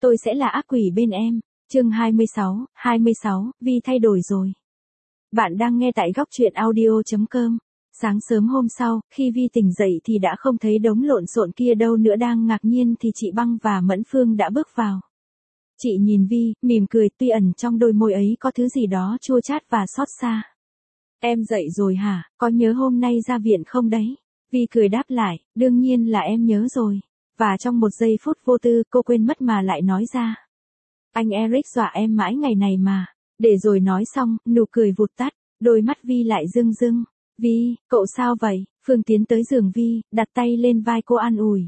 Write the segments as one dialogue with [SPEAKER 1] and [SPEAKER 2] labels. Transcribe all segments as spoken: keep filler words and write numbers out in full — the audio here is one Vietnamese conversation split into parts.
[SPEAKER 1] tôi sẽ là ác quỷ bên em. Chương hai mươi sáu, hai mươi sáu, Vi thay đổi rồi. Bạn đang nghe tại góc truyện audio chấm com. Sáng sớm hôm sau, khi Vi tỉnh dậy thì đã không thấy đống lộn xộn kia đâu nữa, đang ngạc nhiên thì chị Băng và Mẫn Phương đã bước vào. Chị nhìn Vi, mỉm cười, tuy ẩn trong đôi môi ấy có thứ gì đó chua chát và xót xa. Em dậy rồi hả, có nhớ hôm nay ra viện không đấy? Vi cười đáp lại, đương nhiên là em nhớ rồi. Và trong một giây phút vô tư, cô quên mất mà lại nói ra. Anh Eric dọa em mãi ngày này mà. Để rồi nói xong, nụ cười vụt tắt, đôi mắt Vi lại rưng rưng. Vi, cậu sao vậy? Phương tiến tới giường Vi, đặt tay lên vai cô an ủi.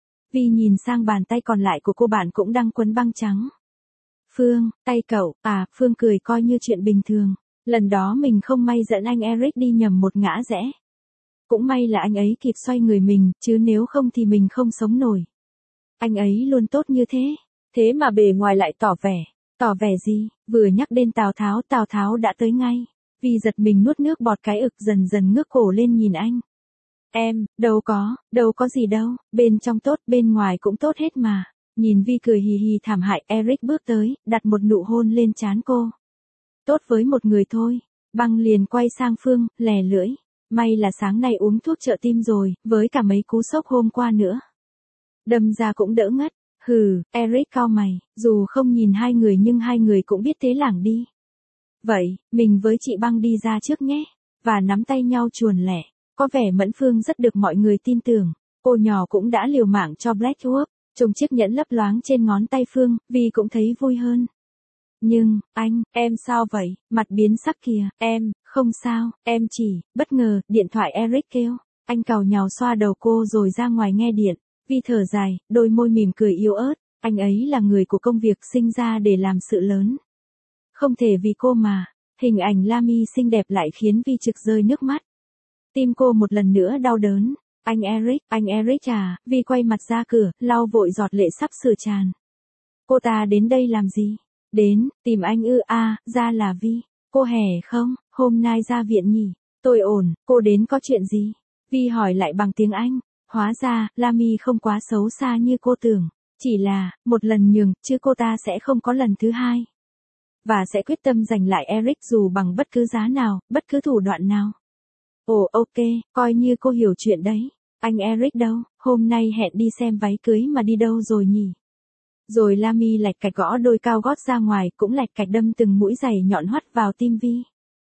[SPEAKER 1] Vi nhìn sang bàn tay còn lại của cô bạn cũng đang quấn băng trắng. Phương, tay cậu, à, Phương cười coi như chuyện bình thường. Lần đó mình không may dẫn anh Eric đi nhầm một ngã rẽ. Cũng may là anh ấy kịp xoay người mình, chứ nếu không thì mình không sống nổi. Anh ấy luôn tốt như thế, thế mà bề ngoài lại tỏ vẻ. Tỏ vẻ gì? Vừa nhắc đến Tào Tháo, Tào Tháo đã tới ngay. Vi giật mình nuốt nước bọt cái ực, dần dần ngước cổ lên nhìn anh. Em, đâu có, đâu có gì đâu, bên trong tốt, bên ngoài cũng tốt hết mà. Nhìn Vi cười hì hì thảm hại, Eric bước tới, đặt một nụ hôn lên trán cô. Tốt với một người thôi. Băng liền quay sang Phương, lè lưỡi. May là sáng nay uống thuốc trợ tim rồi, với cả mấy cú sốc hôm qua nữa. Đâm ra cũng đỡ ngất. Hừ, Eric cau mày, dù không nhìn hai người nhưng hai người cũng biết thế lảng đi. Vậy, mình với chị Băng đi ra trước nhé. Và nắm tay nhau chuồn lẻ. Có vẻ Mẫn Phương rất được mọi người tin tưởng. Cô nhỏ cũng đã liều mạng cho Blackwood. Trông chiếc nhẫn lấp loáng trên ngón tay Phương, Vi cũng thấy vui hơn. Nhưng, anh, em sao vậy? Mặt biến sắc kìa. Em, không sao, em chỉ, bất ngờ, điện thoại Eric kêu. Anh càu nhàu xoa đầu cô rồi ra ngoài nghe điện. Vi thở dài, đôi môi mỉm cười yếu ớt. Anh ấy là người của công việc, sinh ra để làm sự lớn. Không thể vì cô mà. Hình ảnh Lamy xinh đẹp lại khiến Vi trực rơi nước mắt. Tim cô một lần nữa đau đớn. Anh Eric, anh Eric à, Vi quay mặt ra cửa, lau vội giọt lệ sắp sửa tràn. Cô ta đến đây làm gì? Đến, tìm anh ư? À, ra là Vi. Cô hè không, hôm nay ra viện nhỉ? Tôi ổn, cô đến có chuyện gì? Vi hỏi lại bằng tiếng Anh. Hóa ra, Lamy không quá xấu xa như cô tưởng. Chỉ là, một lần nhường, chứ cô ta sẽ không có lần thứ hai. Và sẽ quyết tâm giành lại Eric dù bằng bất cứ giá nào, bất cứ thủ đoạn nào. Ồ ok, coi như cô hiểu chuyện đấy. Anh Eric đâu, hôm nay hẹn đi xem váy cưới mà đi đâu rồi nhỉ? Rồi Lamy lạch cạch gõ đôi cao gót ra ngoài, cũng lạch cạch đâm từng mũi giày nhọn hoắt vào tim Vi.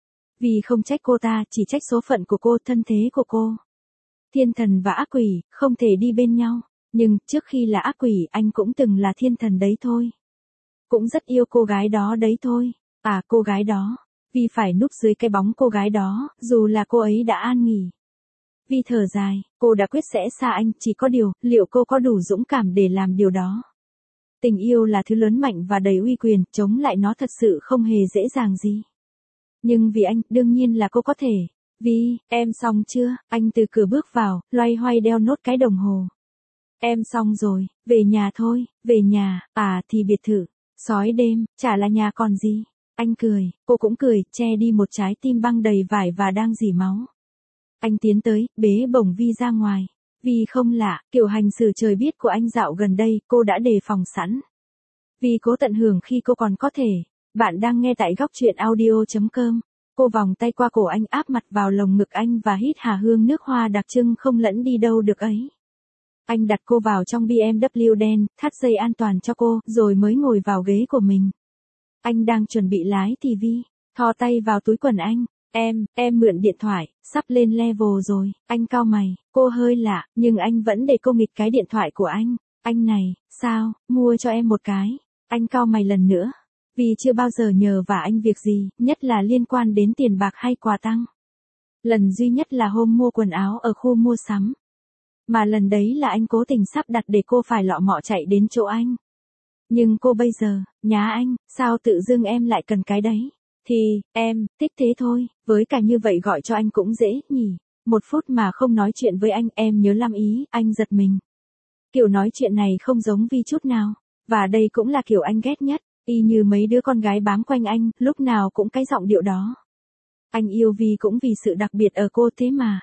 [SPEAKER 1] Vì không trách cô ta, chỉ trách số phận của cô, thân thế của cô. Thiên thần và ác quỷ, không thể đi bên nhau. Nhưng, trước khi là ác quỷ, anh cũng từng là thiên thần đấy thôi. Cũng rất yêu cô gái đó đấy thôi. À, cô gái đó. Vi phải núp dưới cái bóng cô gái đó, dù là cô ấy đã an nghỉ. Vi thở dài, cô đã quyết sẽ xa anh, chỉ có điều, liệu cô có đủ dũng cảm để làm điều đó? Tình yêu là thứ lớn mạnh và đầy uy quyền, chống lại nó thật sự không hề dễ dàng gì. Nhưng vì anh, đương nhiên là cô có thể. Vi, em xong chưa? Anh từ cửa bước vào, loay hoay đeo nốt cái đồng hồ. Em xong rồi, về nhà thôi, về nhà, à thì biệt thự, sói đêm, chả là nhà còn gì. Anh cười, cô cũng cười, che đi một trái tim băng đầy vải và đang rỉ máu. Anh tiến tới, bế bổng Vi ra ngoài. Vi không lạ, kiểu hành xử trời biết của anh dạo gần đây, cô đã đề phòng sẵn. Vi cố tận hưởng khi cô còn có thể. Bạn đang nghe tại góc truyện audio chấm com. Cô vòng tay qua cổ anh, áp mặt vào lồng ngực anh và hít hà hương nước hoa đặc trưng không lẫn đi đâu được ấy. Anh đặt cô vào trong bê em vê đen, thắt dây an toàn cho cô, rồi mới ngồi vào ghế của mình. Anh đang chuẩn bị lái thì Vi thò tay vào túi quần anh. Em, em mượn điện thoại, sắp lên level rồi. Anh cau mày, cô hơi lạ, nhưng anh vẫn để cô nghịch cái điện thoại của anh. Anh này, sao, mua cho em một cái. Anh cau mày lần nữa. Vì chưa bao giờ nhờ vả anh việc gì, nhất là liên quan đến tiền bạc hay quà tăng. Lần duy nhất là hôm mua quần áo ở khu mua sắm. Mà lần đấy là anh cố tình sắp đặt để cô phải lọ mọ chạy đến chỗ anh. Nhưng cô bây giờ, nhá anh, sao tự dưng em lại cần cái đấy? Thì, em, thích thế thôi, với cả như vậy gọi cho anh cũng dễ, nhỉ. Một phút mà không nói chuyện với anh, em nhớ lắm ý, anh giật mình. Kiểu nói chuyện này không giống Vi chút nào. Và đây cũng là kiểu anh ghét nhất, y như mấy đứa con gái bám quanh anh, lúc nào cũng cái giọng điệu đó. Anh yêu Vi cũng vì sự đặc biệt ở cô thế mà.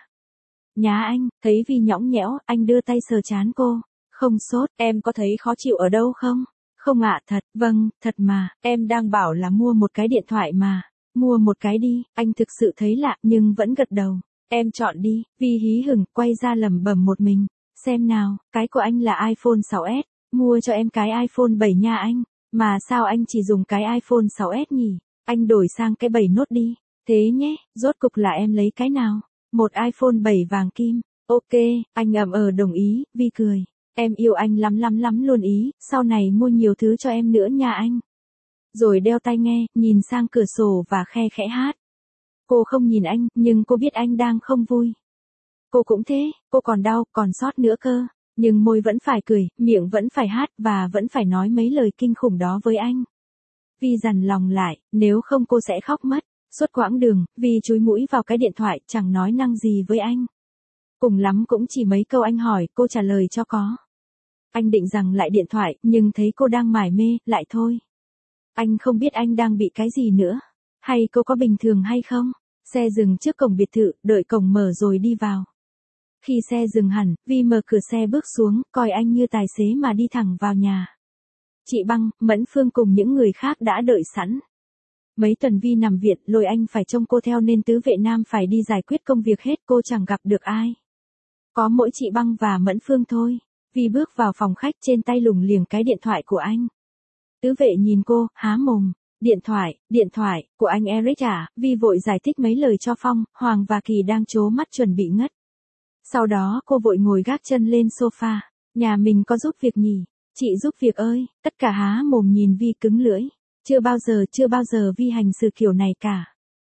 [SPEAKER 1] Nhá anh, thấy Vi nhõng nhẽo, anh đưa tay sờ trán cô. Không sốt, em có thấy khó chịu ở đâu không? Không ạ, thật, vâng, thật mà, em đang bảo là mua một cái điện thoại mà. Mua một cái đi, anh thực sự thấy lạ nhưng vẫn gật đầu. Em chọn đi, Vi hí hửng, quay ra lẩm bẩm một mình. Xem nào, cái của anh là iPhone sáu S, mua cho em cái iPhone bảy nha anh. Mà sao anh chỉ dùng cái iPhone sáu S nhỉ? Anh đổi sang cái bảy nốt đi. Thế nhé, rốt cục là em lấy cái nào? Một iPhone bảy vàng kim. Ok, anh ậm ờ đồng ý, Vi cười. Em yêu anh lắm lắm lắm luôn ý, sau này mua nhiều thứ cho em nữa nha anh. Rồi đeo tai nghe, nhìn sang cửa sổ và khe khẽ hát. Cô không nhìn anh, nhưng cô biết anh đang không vui. Cô cũng thế, cô còn đau, còn sót nữa cơ. Nhưng môi vẫn phải cười, miệng vẫn phải hát và vẫn phải nói mấy lời kinh khủng đó với anh. Vi dằn lòng lại, nếu không cô sẽ khóc mất. Suốt quãng đường, Vi chúi mũi vào cái điện thoại, chẳng nói năng gì với anh. Cùng lắm cũng chỉ mấy câu anh hỏi, cô trả lời cho có. Anh định giằng lại điện thoại, nhưng thấy cô đang mải mê, lại thôi. Anh không biết anh đang bị cái gì nữa. Hay cô có bình thường hay không? Xe dừng trước cổng biệt thự, đợi cổng mở rồi đi vào. Khi xe dừng hẳn, Vi mở cửa xe bước xuống, coi anh như tài xế mà đi thẳng vào nhà. Chị Băng, Mẫn Phương cùng những người khác đã đợi sẵn. Mấy tuần Vi nằm viện, lôi anh phải trông cô theo nên tứ vệ nam phải đi giải quyết công việc hết, cô chẳng gặp được ai. Có mỗi chị Băng và Mẫn Phương thôi. Vi bước vào phòng khách, trên tay lủng liềng cái điện thoại của anh. Tứ vệ nhìn cô, há mồm. Điện thoại, điện thoại, của anh Eric à? Vi vội giải thích mấy lời cho Phong, Hoàng và Kỳ đang trố mắt chuẩn bị ngất. Sau đó cô vội ngồi gác chân lên sofa. Nhà mình có giúp việc nhỉ? Chị giúp việc ơi, tất cả há mồm nhìn Vi cứng lưỡi. Chưa bao giờ, chưa bao giờ Vi hành xử kiểu này cả.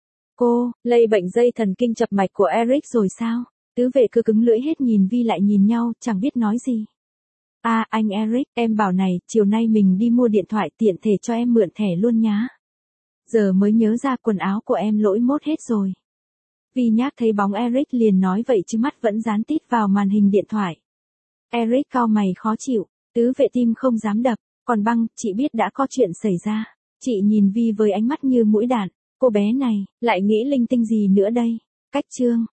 [SPEAKER 1] Cô, lây bệnh dây thần kinh chập mạch của Eric rồi sao? Tứ vệ cứ cứng lưỡi hết, nhìn Vi lại nhìn nhau, chẳng biết nói gì. À, anh Eric, em bảo này, chiều nay mình đi mua điện thoại, tiện thể cho em mượn thẻ luôn nhá. Giờ mới nhớ ra quần áo của em lỗi mốt hết rồi. Vi nhác thấy bóng Eric liền nói vậy chứ mắt vẫn dán tít vào màn hình điện thoại. Eric cau mày khó chịu, tứ vệ tim không dám đập, còn Băng, chị biết đã có chuyện xảy ra. Chị nhìn Vi với ánh mắt như mũi đạn, cô bé này, lại nghĩ linh tinh gì nữa đây? Cách chương.